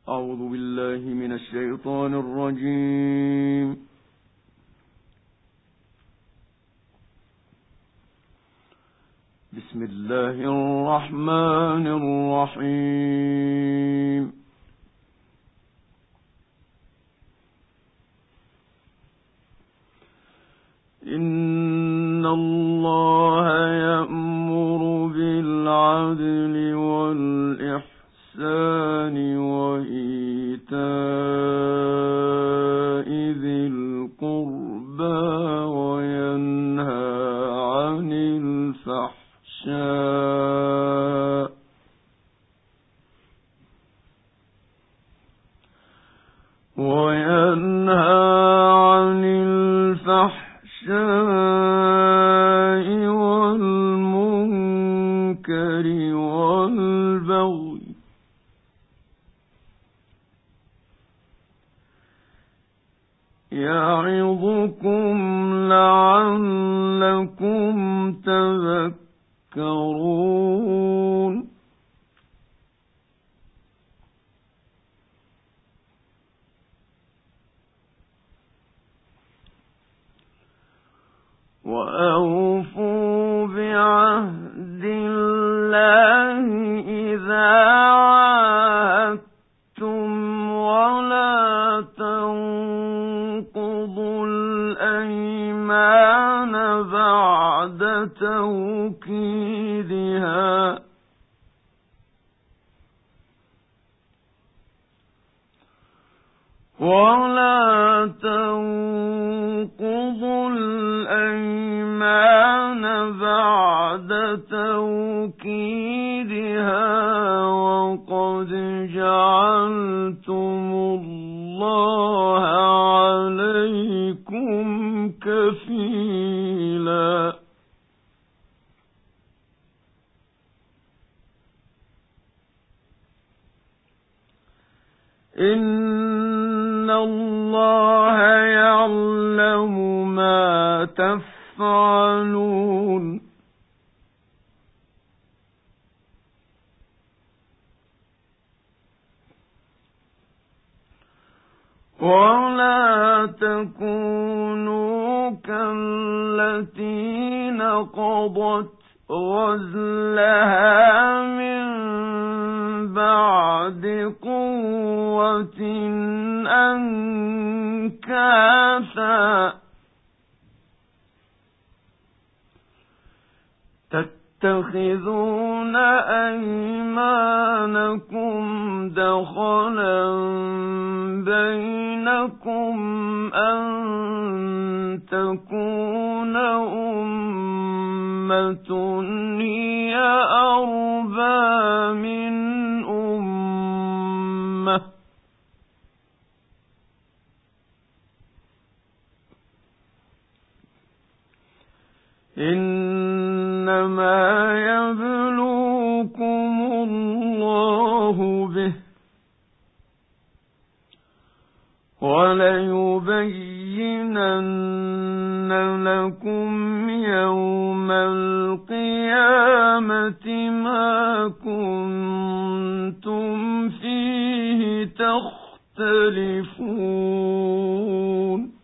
أعوذ بالله من الشيطان الرجيم. بسم الله الرحمن الرحيم. إن الله يأمر بالعدل والإحسان وإيتاء ذي القربى وينهى عن الفحشاء والمنكر والبغي يعظكم لعلكم تذكرون. وأوفوا بعهد الله إذا عاهدتم ولا تنقضوا الأيمان بعد توكيدها وقد جعلتم الله عليكم كفيلا. إن الله يعلم ما تفعلون. ولا تكونوا كالتي نقضت غزلها من بعد قوة أنكاثا تتخذون أيمانكم دخلا بينكم أن تكون أمة هي أربى من أمة إنما يبلوكم الله به وليبينن لكم يوم القيامة ما كنتم فيه تختلفون.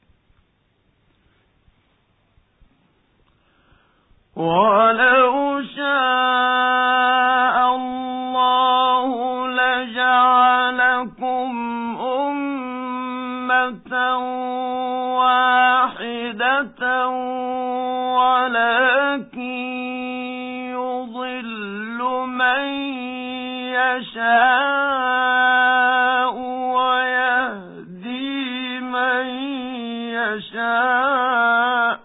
ولو شاء الله لجعلكم أمة واحدة ولكن يضل من يشاء ويهدي من يشاء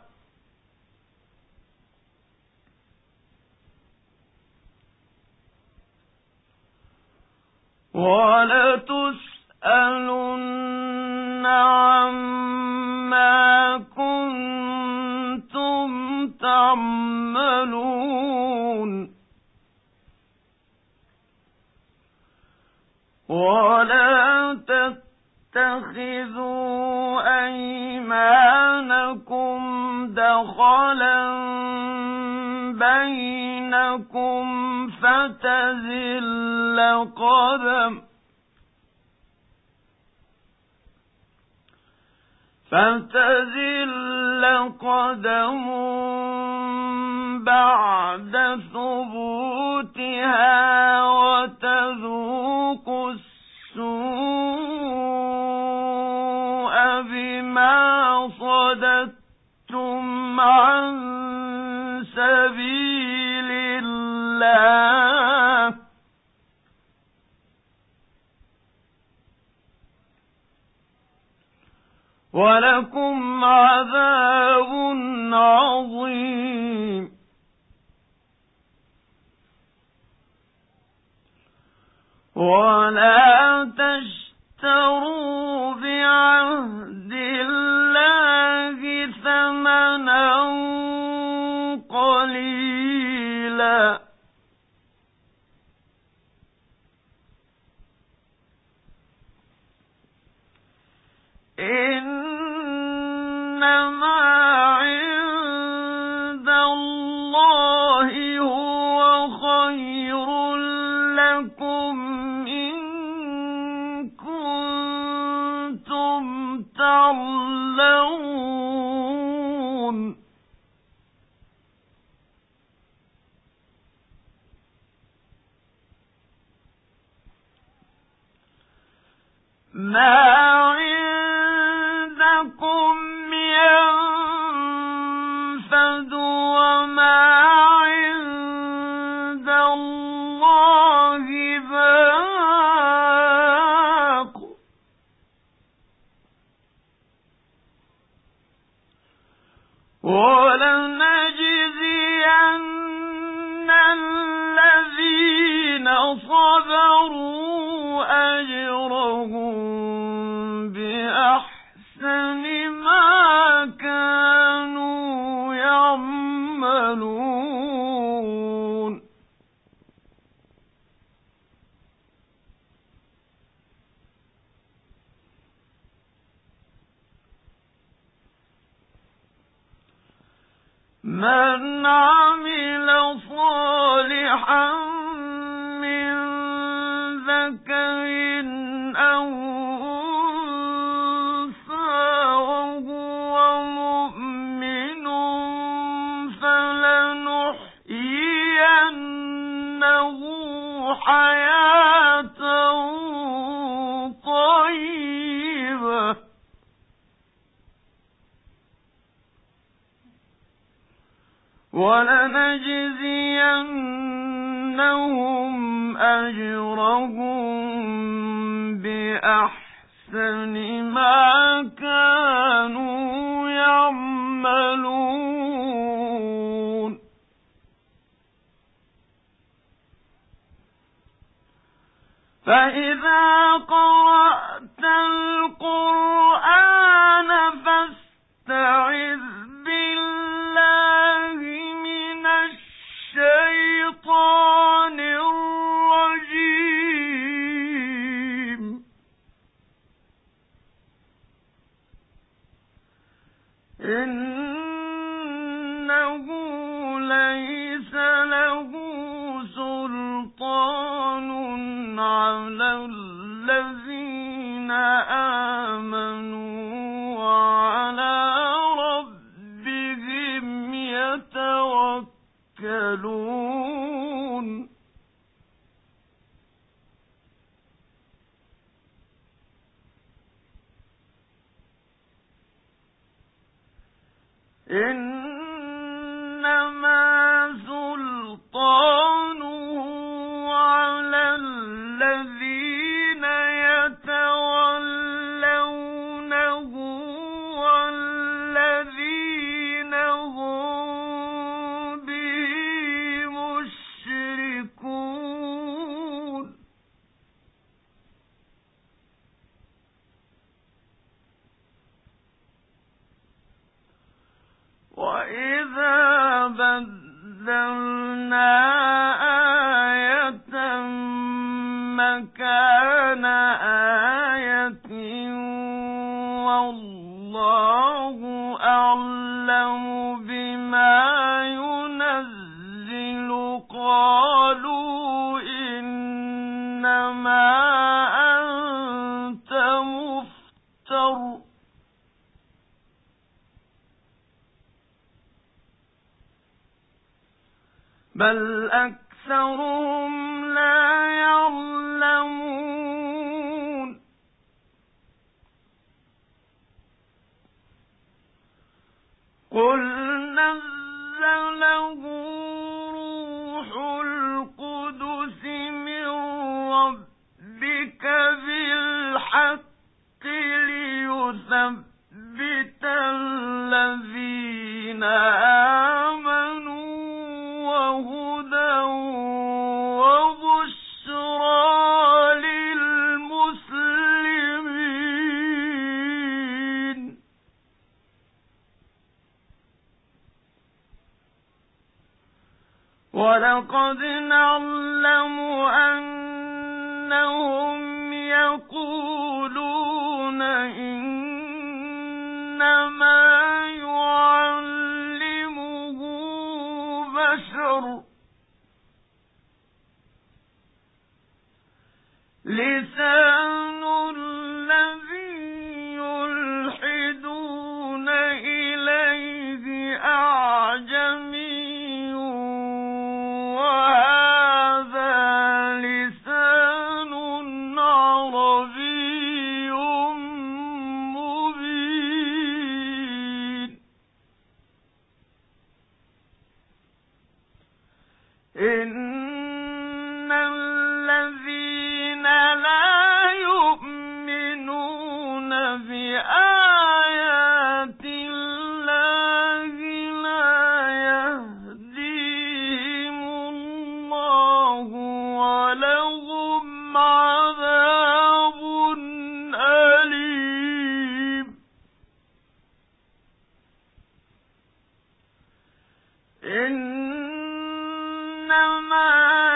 ولتسألن عما كنتم تعملون. ولا تتخذوا أيمانكم دخلا بينكم فتزل قدم فتزل قدم بعد ثبوتها وتذوق السوء بما صددتم عن سبيل الله ولكم عذاب عظيم. ولا تشتروا بعهد الله ثمنا قليلا إنما عند الله هو خير لكم إن كنتم تعلمون. ما عندكم ينفد وما عند الله باق ولنجزين الذين صبروا أجرهم بأحسن ما كانوا يعملون. من عمل صالحا من ذكر أو أنثى وهو مؤمن فلنحيينه حياة طيبة ولنجزينهم أجرهم بأحسن ما كانوا يعملون. فإذا قرأت القرآن فاستعذ بالله من الشيطان الرجيم. إنه ليس له سلطان على الذين آمنوا وعلى ربهم يتوكلون. إنما سلطانه على الذين يتولونه والذين هم به مشركون. وإذا بدلنا آية مكان آية والله أعلم بما ينزل قالوا إنما أنت مفتر بل أكثرهم لا يعلمون قل نزله روح القدس من ربك بالحق ليثبت الذين آمنوا وهدى وبشرى للمسلمين ولقد نعلم أنهم يقولون إنما يعلمه بشر لسان الذي يلحدون إليه أعجمي وهذا لسان عربي مبين إن الذين لا يؤمنون بآيات الله لا يهديهم الله ولهم عذاب أليم إنما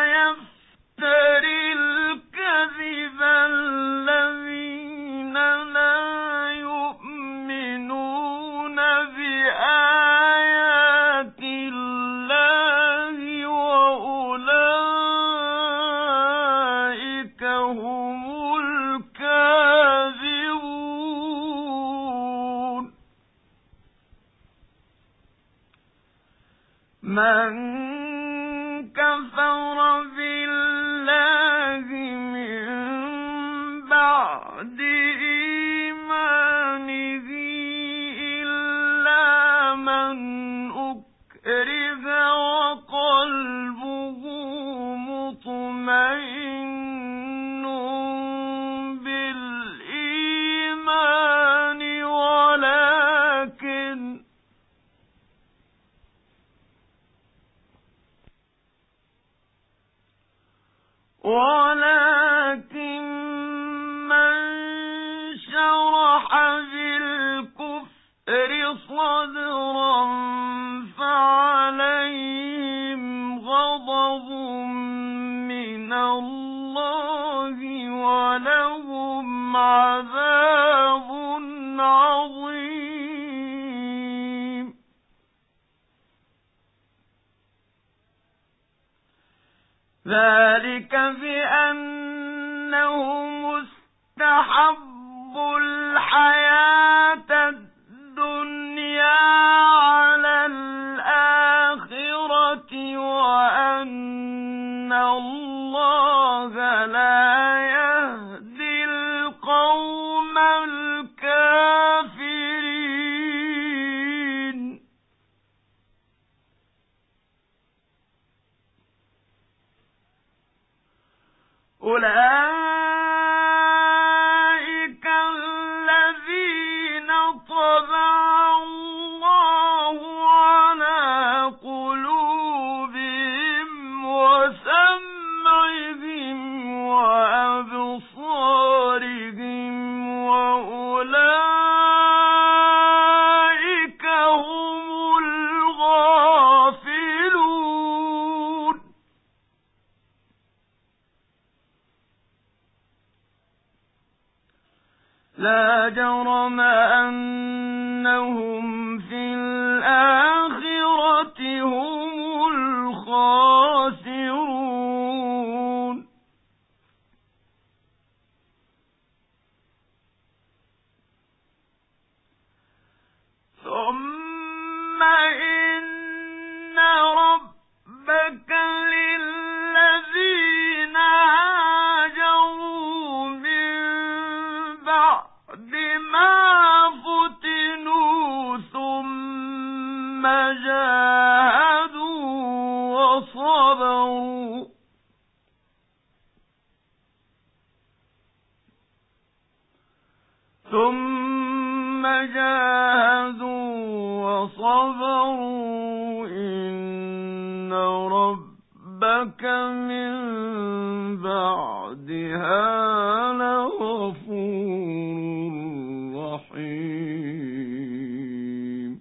يفتري الكذب الذين لا يؤمنون بآيات الله وأولئك هم الكاذبون من كفر بالله من بعد إيمانه إلا من أكره وقلبه مطمئن بالإيمان ولكن من شرح بالكفر صدرا فعليهم غضب من الله ولهم عذاب عظيم ذلك بأنهم استحبوا الحياة الدنيا على الآخرة وأن الله لا يهدي القوم الكافرين أولئك الذين طبع الله على قلوبهم وسمعهم وأبصارهم وأولئك هم الغافلون لا جرم أنهم في الآخرة هم الخاسرون ثم إن ربك ثم جاهدوا وصبروا إن ربك من بعدها لغفور رحيم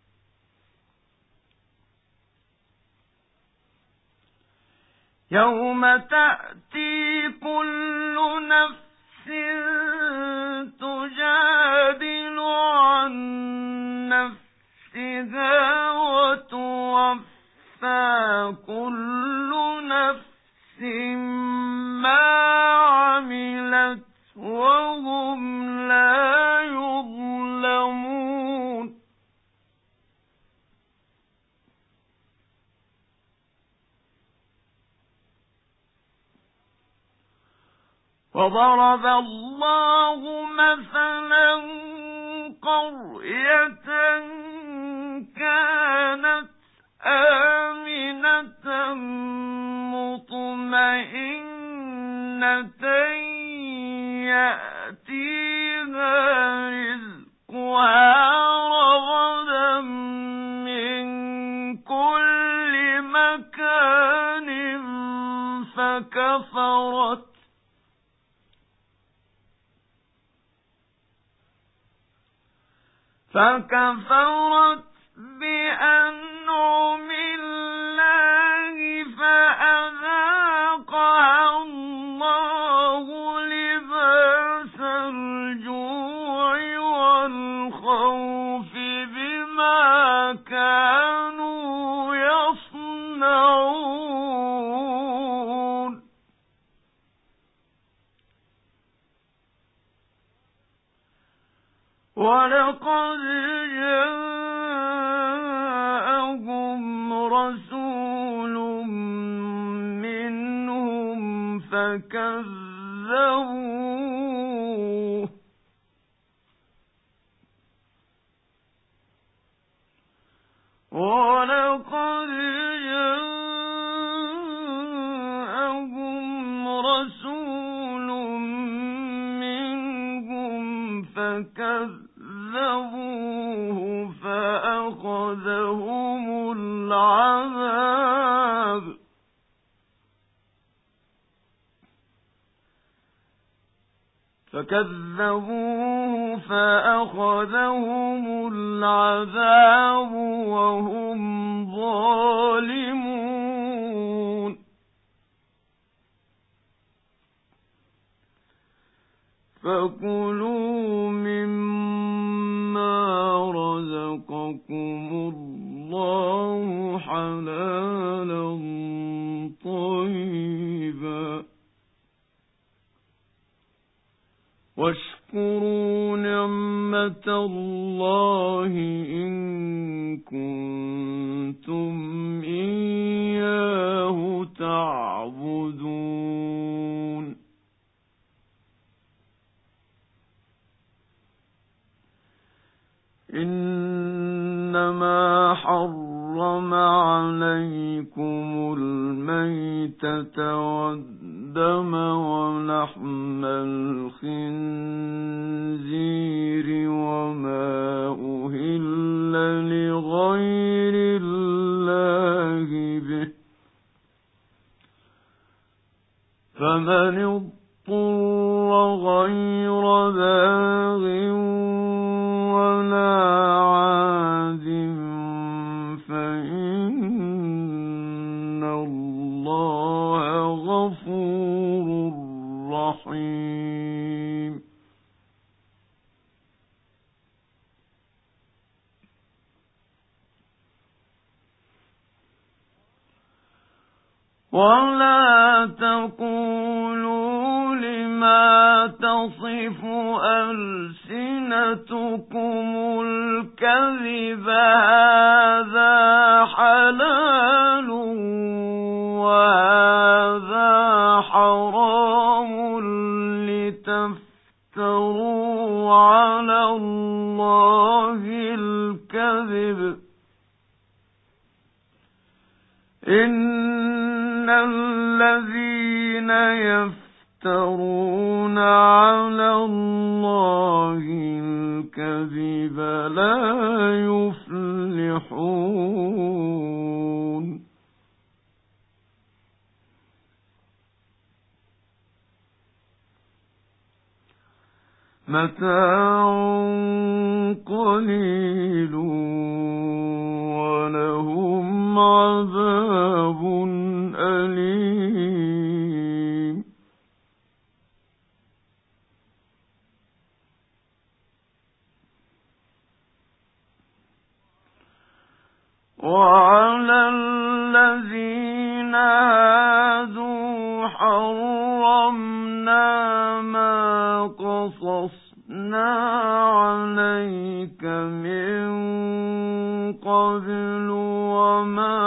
يوم تأتي كل نفس تجادل عن نفسها وتوفى كل نفس ما عملت وهم لا يظلمون وضرب الله مثلا قرية كانت آمنة مطمئنة يأتيها رزقها رغدا من كل مكان فكفرت بأنعم الله فأذاقها الله لباس الجوع والخوف بما كانوا يصنعون ولقد جاءهم رسول منهم فكذبوه ولقد جاءهم رسول منهم فكذبوه فأخذهم العذاب وهم ظالمون فكلوا مما رزقكم الله حلالا طيبا واشكروا نعمة الله إن كنتم إياه تعبدون إنما حرم عليكم الميتة والدم ولحم الخنزير وما أهل لغير الله به فمن اضطر غير باغ ولا عاد فإن الله غفور رحيم ولا تقولوا لما تصف ألسنتكم الكذب هذا حلال وهذا حرام لتفتروا على الله الكذب إن الذين يفترون على الله الكذب لا يفلحون. متاع قليل ولهم عذاب أليم. وعلى الذين هادوا حرمنا ما قصصنا عليك من قبل وما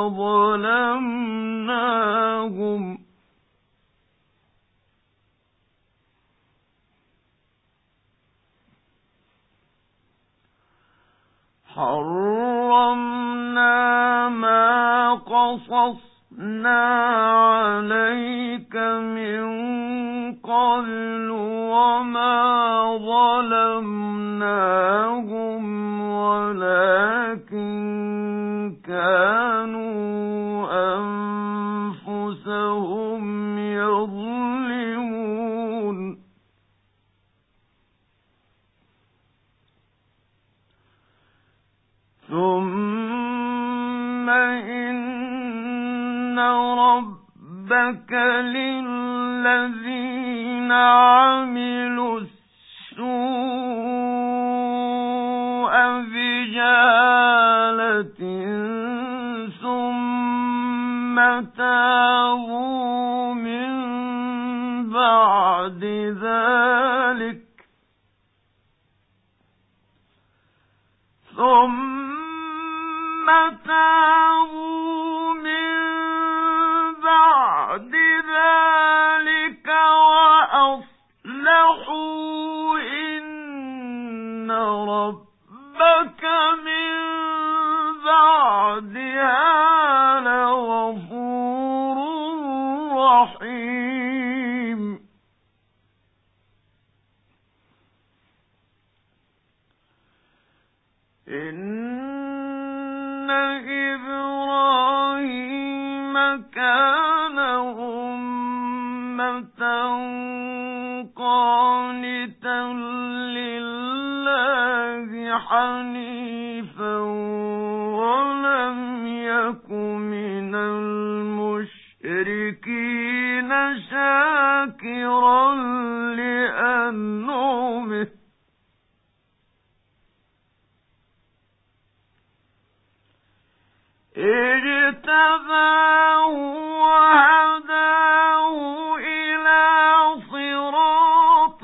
ظلمناهم عليك من قبل وما ظلمناهم ولكن كانوا أنفسهم يظلمون. ثم إن ربك للذين عملوا السوء بجهالة ثم تابوا من بعد ذلك وأصلحوا إن ربك من بعدها لغفور رحيم. إن إبراهيم كان أمة قانتا لله حنيفا ولم يك من المشركين شاكرا لأنعمه اجتباه وهداه إلى صراط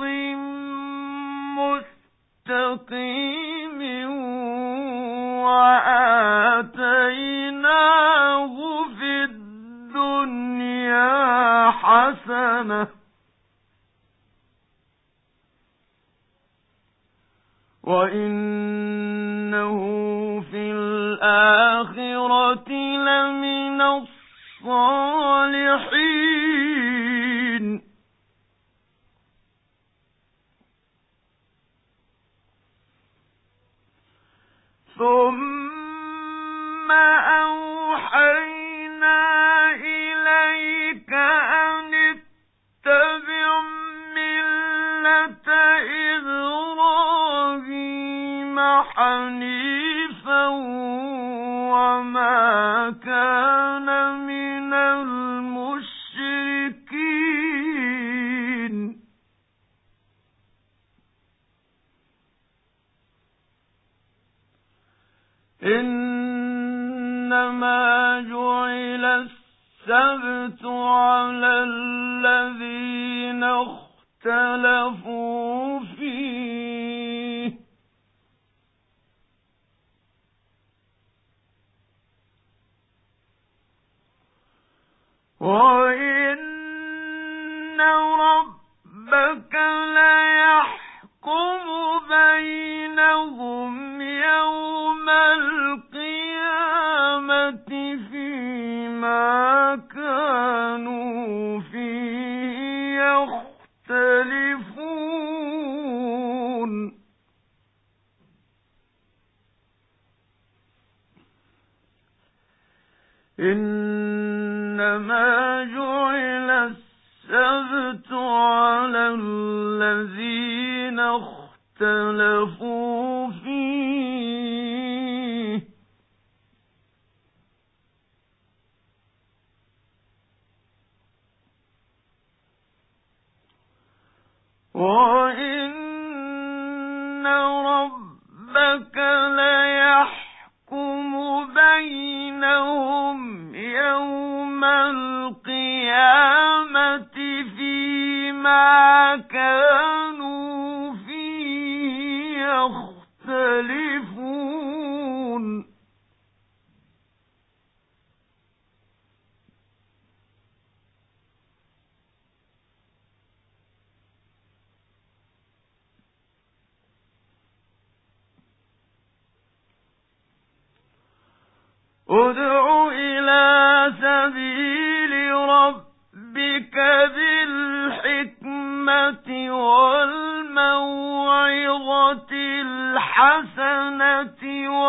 مستقيم وآتيناه في الدنيا حسنة وإنه في الآخرة لمن الصالحين. ثم أوحينا إليك أن اتبع ملة إبراهيم حنيفا وما كان من المشركين. إنما جعل السبت على الذين اختلفوا فيه وإن ربك ليحكم بينهم يوم القيامة فيما كانوا فيه يختلفون إنما جعل السبت على الذين اختلفوا فيه وإن ربك ليحكم بينهم يوم القيامة فيما كانوا فيه يختلفون ادع إلى سبيل ربك بالحكمة والموعظة الحسنة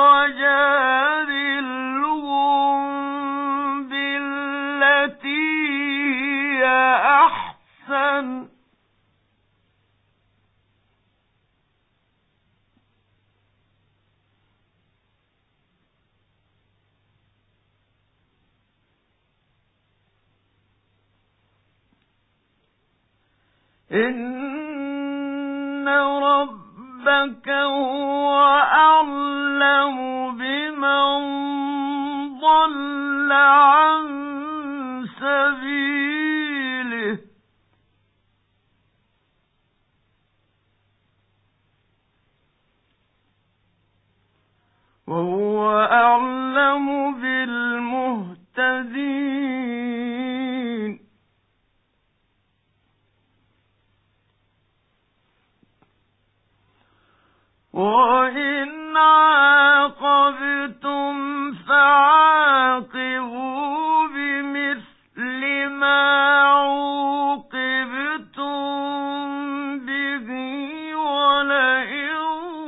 وجادلهم بالتي هي أحسن إن ربك هو أعلم بمن ضل عن سبيله وهو أعلم بالمهتدين وإن عاقبتم فعاقبوا بمثل ما عوقبتم به ولئن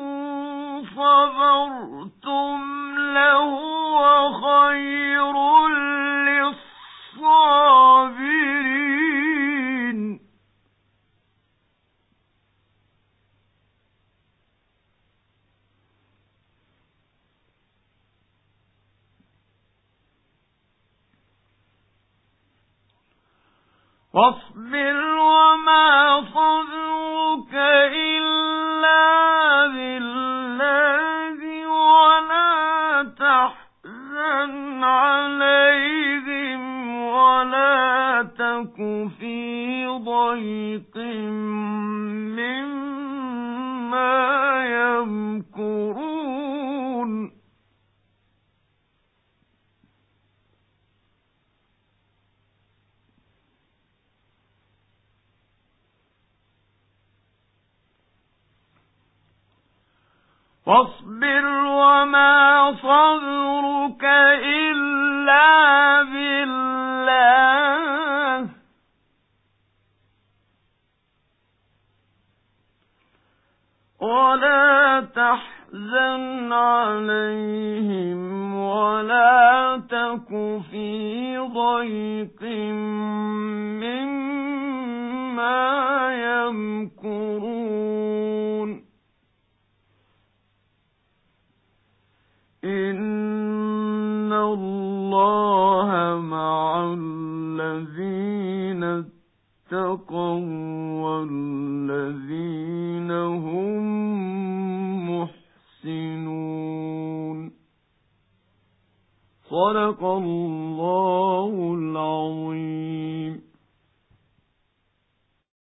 صبرتم لهو خير للصابرين واصبر وما صبرك إلا بالله ولا تحزن عليهم ولا تك في ضيق مما يمكرون واصبر وما صبرك إلا بالله ولا تحزن عليهم ولا تك في ضيق مما يمكرون إن الله مع الذين اتقوا والذين هم محسنون صدق الله